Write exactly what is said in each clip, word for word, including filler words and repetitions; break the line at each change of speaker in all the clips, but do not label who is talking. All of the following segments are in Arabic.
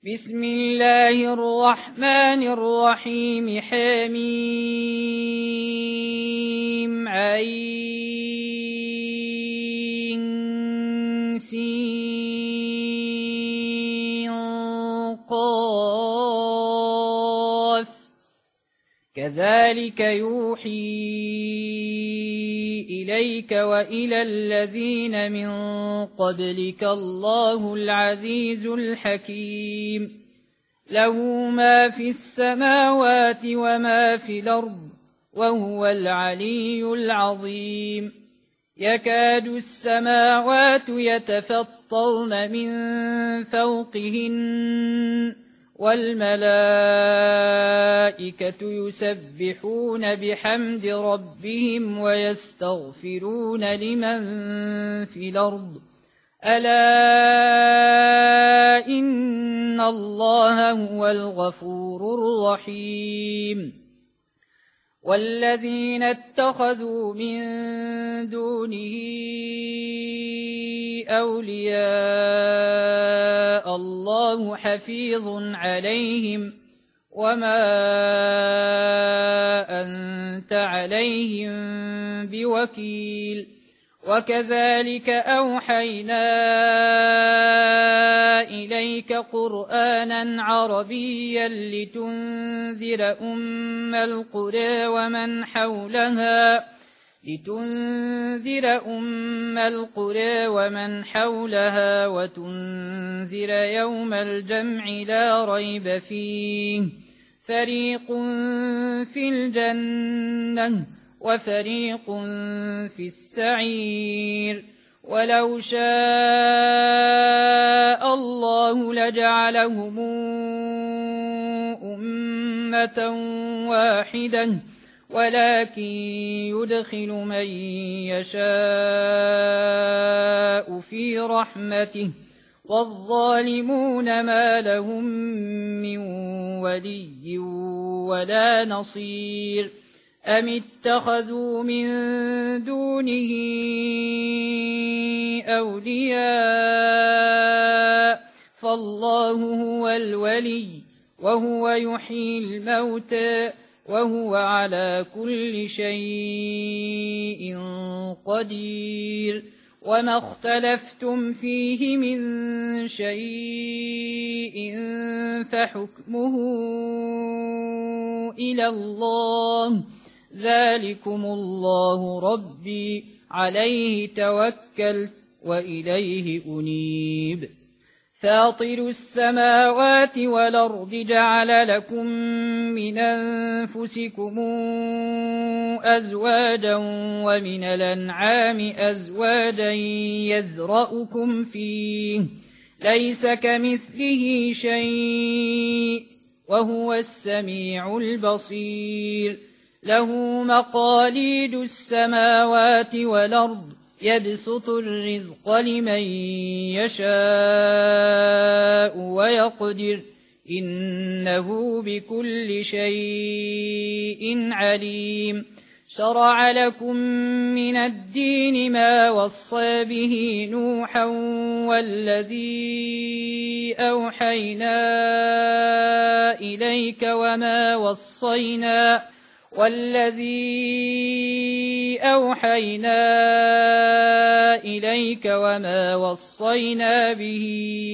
بسم الله الرحمن الرحيم حميم عين سين قاف كذلك يوحي إليك وإلى الذين من قبلك الله العزيز الحكيم له ما في السماوات وما في الأرض وهو العلي العظيم يكاد السماوات يتفطرن من فوقهن والملائكة يسبحون بحمد ربهم ويستغفرون لمن في الأرض ألا إن الله هو الغفور الرحيم والذين اتخذوا من دونه أولياء الله حفيظ عليهم وما أنت عليهم بوكيل وكذلك أوحينا إليك قرآنا عربيا لتنذر أم القرى ومن حولها لتنذر أم القرى ومن حولها وتنذر يوم الجمع لا ريب فيه فريق في الجنة وفريق في السعير ولو شاء الله لجعلهم أمة واحدة ولكن يدخل من يشاء في رحمته والظالمون ما لهم من ولي ولا نصير أم اتخذوا من دونه أولياء فالله هو الولي وهو يحيي الموتى وهو على كل شيء قدير وما اختلفتم فيه من شيء فحكمه إلى الله ذلكم الله ربي عليه توكلت وإليه أنيب فاطر السماوات والأرض جعل لكم من أنفسكم أزواجا ومن الأنعام أزواجا يذرأكم فيه ليس كمثله شيء وهو السميع البصير له مقاليد السماوات والأرض يبسط الرزق لمن يشاء ويقدر إنه بكل شيء عليم شرع لكم من الدين ما وصى به نوحا والذي أوحينا إليك وما وصينا والذي أوحينا إليك وما وصينا به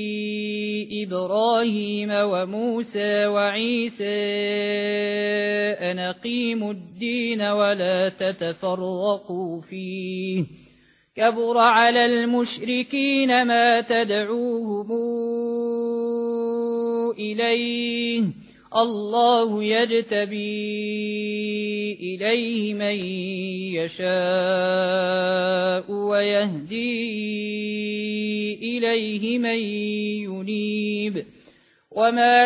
إبراهيم وموسى وعيسى أن أقيموا الدين ولا تتفرقوا فيه كبر على المشركين ما تدعوهم إليه الله يجتبي إليه من يشاء ويهدي إليه من ينيب وما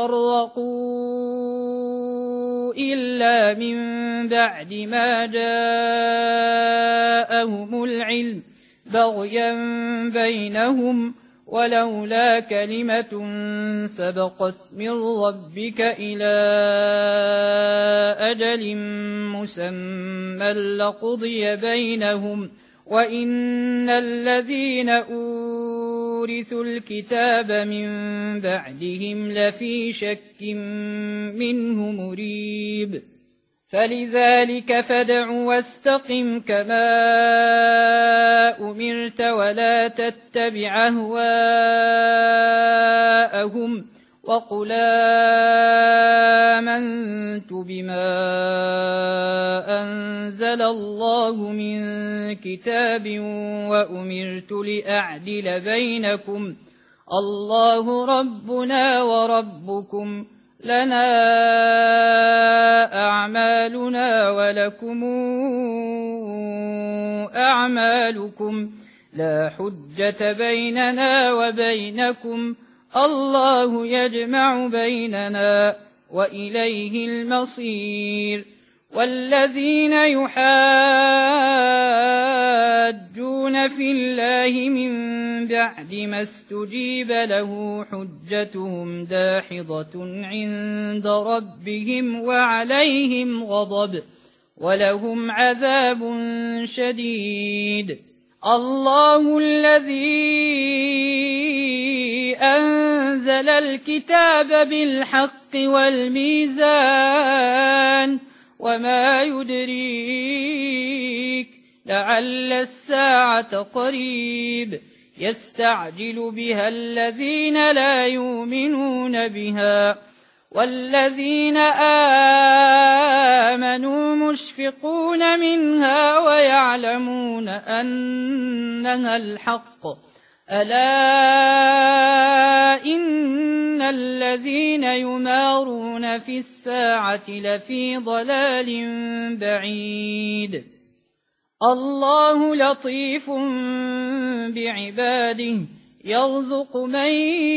تفرقوا إلا من بعد ما جاءهم العلم بغيا بينهم ولولا كلمة سبقت من ربك إلى أجل مسمى لقضي بينهم وإن الذين أوتوا أورثوا الكتاب من بعدهم لفي شك منه مريب فلذلك فادع واستقم كما أمرت ولا تتبع أهواءهم وقل آمنت بما أنزل الله من كتاب وأمرت لأعدل بينكم الله ربنا وربكم لنا أعمالنا ولكم أعمالكم لا حجة بيننا وبينكم الله يجمع بيننا وإليه المصير والذين يحاجون في الله من بعد ما استجيب له حجتهم داحضة عند ربهم وعليهم غضب ولهم عذاب شديد الله الذي أنزل الكتاب بالحق والميزان وما يدريك لعل الساعة قريب يستعجل بها الذين لا يؤمنون بها والذين آمنوا مشفقون منها ويعلمون أنها الحق ألا إن الذين يمارون في الساعة لفي ضلال بعيد الله لطيف بعباده يرزق من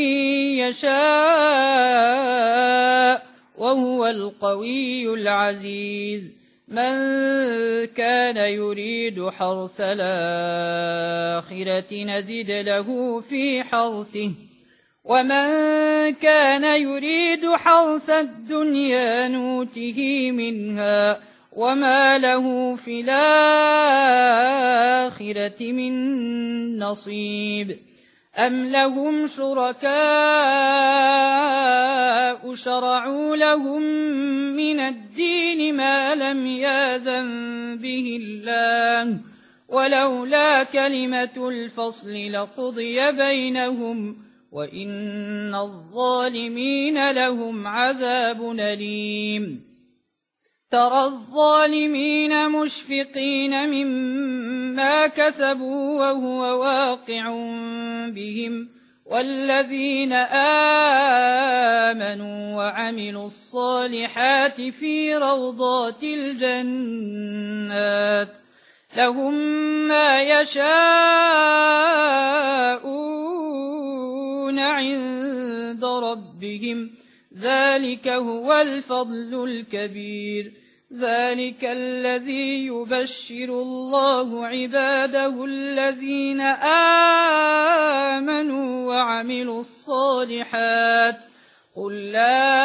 يشاء وهو القوي العزيز من كان يريد حرث الآخرة نزد له في حرثه ومن كان يريد حرث الدنيا نوته منها وما له في الآخرة من نصيب أم لهم شركاء شرعوا لهم من الدين ما لم يأذن به الله ولولا كلمة الفصل لقضي بينهم وإن الظالمين لهم عذاب أليم ترى الظالمين مشفقين مما كسبوا وهو واقع بهم والذين آمنوا وعملوا الصالحات في روضات الجنات لهم ما يشاءون عند ربهم ذلك هو الفضل الكبير ذلك الذي يبشر الله عباده الذين آمنوا وعملوا الصالحات قل لا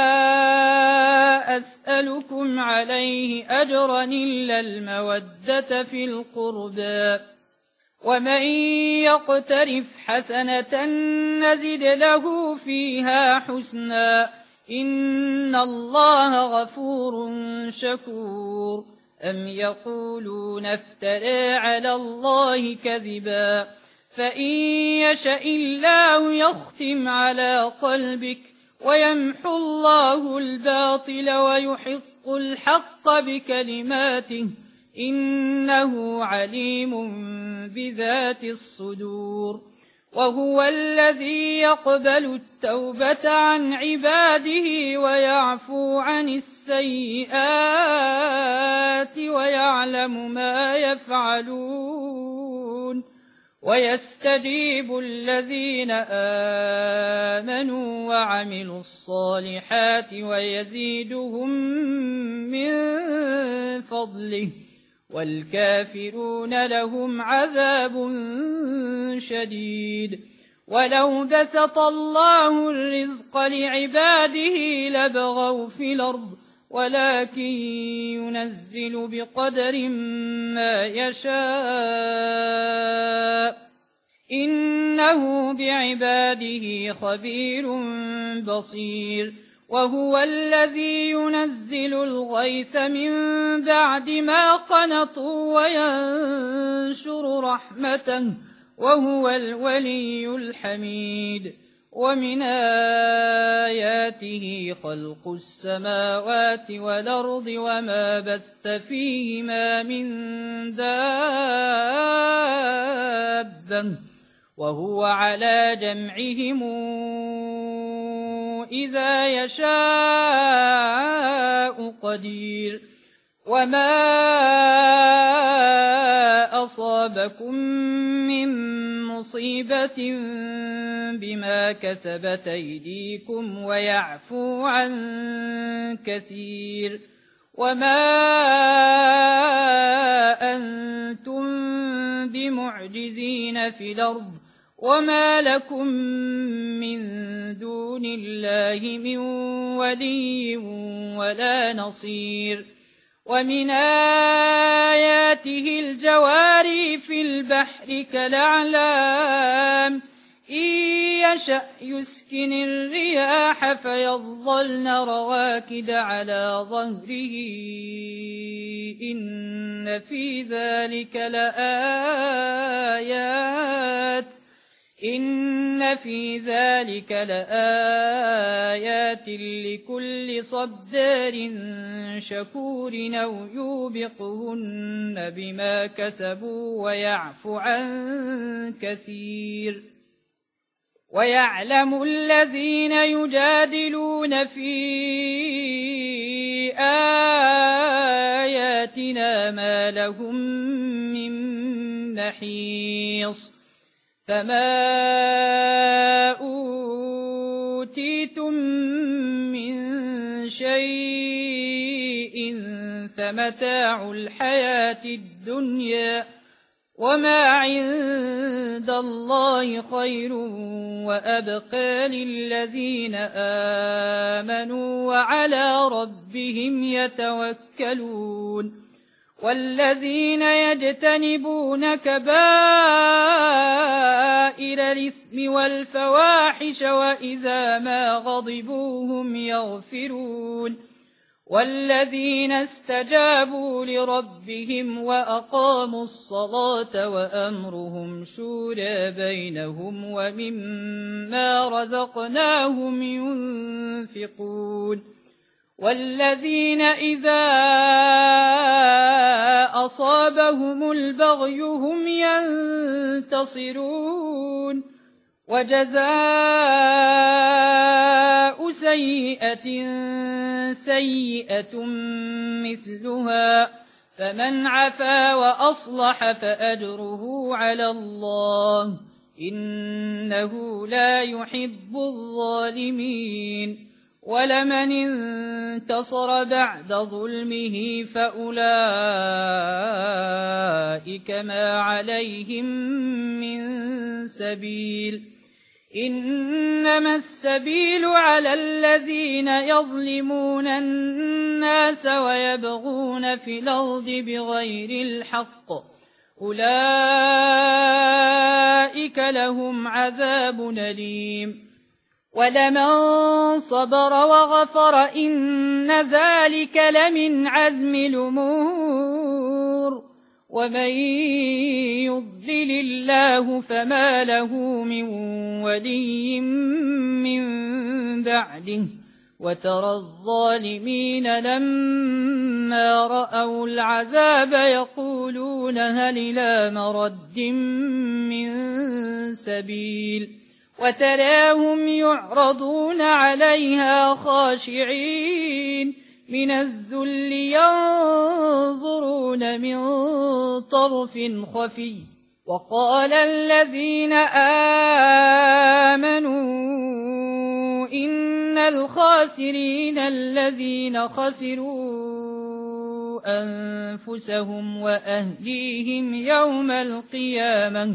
أسألكم عليه أجرا إلا المودة في القربى ومن يقترف حسنة نزد له فيها حسنا إن الله غفور شكور أم يقولون افترى على الله كذبا فإن يشأ الله يختم على قلبك ويمحو الله الباطل ويحق الحق بكلماته إنه عليم بذات الصدور وهو الذي يقبل التوبة عن عباده ويعفو عن السيئات ويعلم ما يفعلون ويستجيب الذين آمنوا وعملوا الصالحات ويزيدهم من فضله والكافرون لهم عذاب شديد ولو بسط الله الرزق لعباده لبغوا في الأرض ولكن ينزل بقدر ما يشاء إنه بعباده خبير بصير وهو الذي ينزل الغيث من بعد ما قنطوا وينشر رحمته وهو الولي الحميد ومن آياته خلق السماوات والأرض وما بث فيهما من دابة وهو على جمعهم إذا يشاء قدير وما أصابكم من مصيبة بما كسبت أيديكم ويعفو عن كثير وما أنتم بمعجزين في الأرض وما لكم من دون الله من ولي ولا نصير ومن آياته الجواري في البحر كالأعلام إن يشأ يسكن الرياح فيظلن رواكد على ظهره إن في ذلك لآيات إن في ذلك لآيات لكل صبار شكور أو يوبقهن بما كسبوا ويعفو عن كثير ويعلم الذين يجادلون في آياتنا ما لهم من محيص فما أوتيتم من شيء فمتاع الحياة الدنيا وما عند الله خير وأبقى للذين آمنوا وعلى ربهم يتوكلون والذين يجتنبون كبائر الإثم والفواحش وإذا ما غضبوا هم يغفرون والذين استجابوا لربهم وأقاموا الصلاة وأمرهم شورى بينهم ومما رزقناهم ينفقون والذين إذا أصابهم البغي هم ينتصرون وجزاء سيئة سيئة مثلها فمن عفا وأصلح فأجره على الله إنه لا يحب الظالمين ولمن انتصر بعد ظلمه فأولئك ما عليهم من سبيل إنما السبيل على الذين يظلمون الناس ويبغون في الأرض بغير الحق أولئك لهم عذاب أليم ولمن صبر وغفر إن ذلك لمن عزم الأمور ومن يضلل الله فما له من ولي من بعده وترى الظالمين لما رأوا العذاب يقولون هل إلى مرد من سبيل وتراهم يعرضون عليها خاشعين من الذل ينظرون من طرف خفي وقال الذين آمنوا إن الخاسرين الذين خسروا أنفسهم وأهليهم يوم القيامة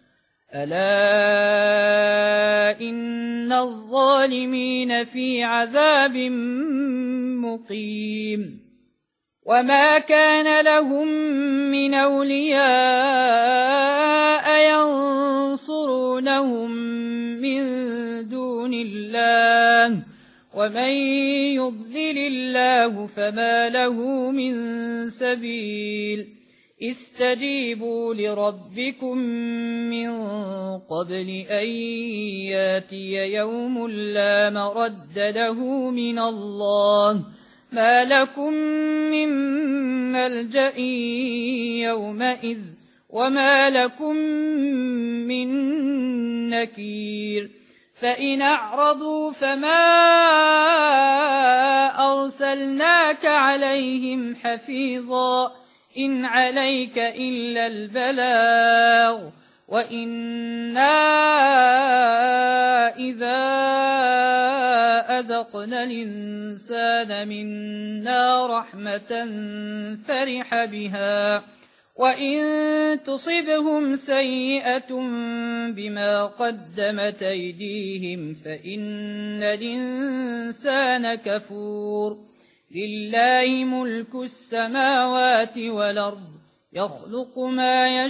ألا إن الظالمين في عذاب مقيم وما كان لهم من أولياء ينصرونهم من دون الله ومن يضلل الله فما له من سبيل استجيبوا لربكم من قبل أن ياتي يوم لا مرد له من الله ما لكم من ملجأ يومئذ وما لكم من نكير فإن أعرضوا فما أرسلناك عليهم حفيظا إن عليك إلا البلاغ وإنا إذا أذقنا الإنسان منا رحمة فرح بها وإن تصبهم سيئة بما قدمت أيديهم فإن الإنسان كفور لله ملك السماوات والأرض يخلق ما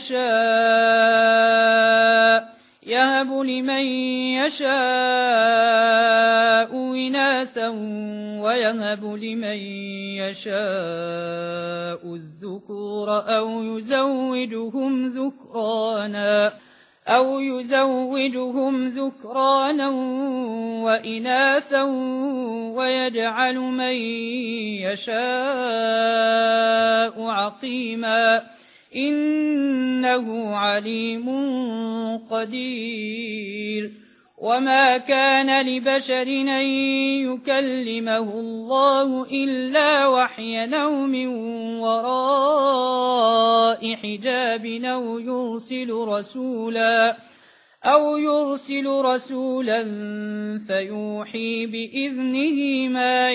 يشاء يهب لمن يشاء إناثا ويهب لمن يشاء الذكور أو يزوجهم ذكرانا أو يزوجهم ذكرانا وإناثا ويجعل من يشاء عقيما إنه عليم قدير وما كان لبشر أن يكلمه الله إلا وحيا أو من وراء حجاب أو يرسل رسولا أو يرسل رسولا فيوحي بإذنه ما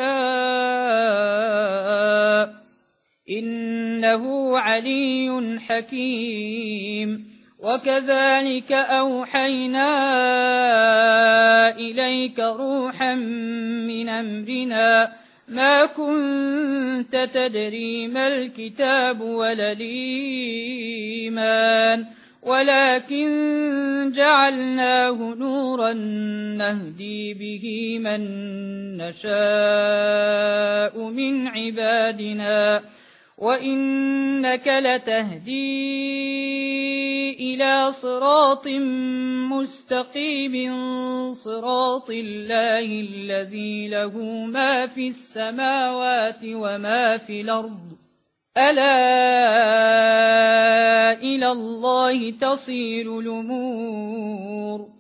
يشاء إنه علي حكيم وكذلك أوحينا إليك روحا من أمرنا ما كنت تدري ما الكتاب ولا الإيمان ولكن جعلناه نورا نهدي به من نشاء من عبادنا وإنك لتهدي إلى صراط مستقيم صراط الله الذي له ما في السماوات وما في الأرض ألا إلى الله تصير الأمور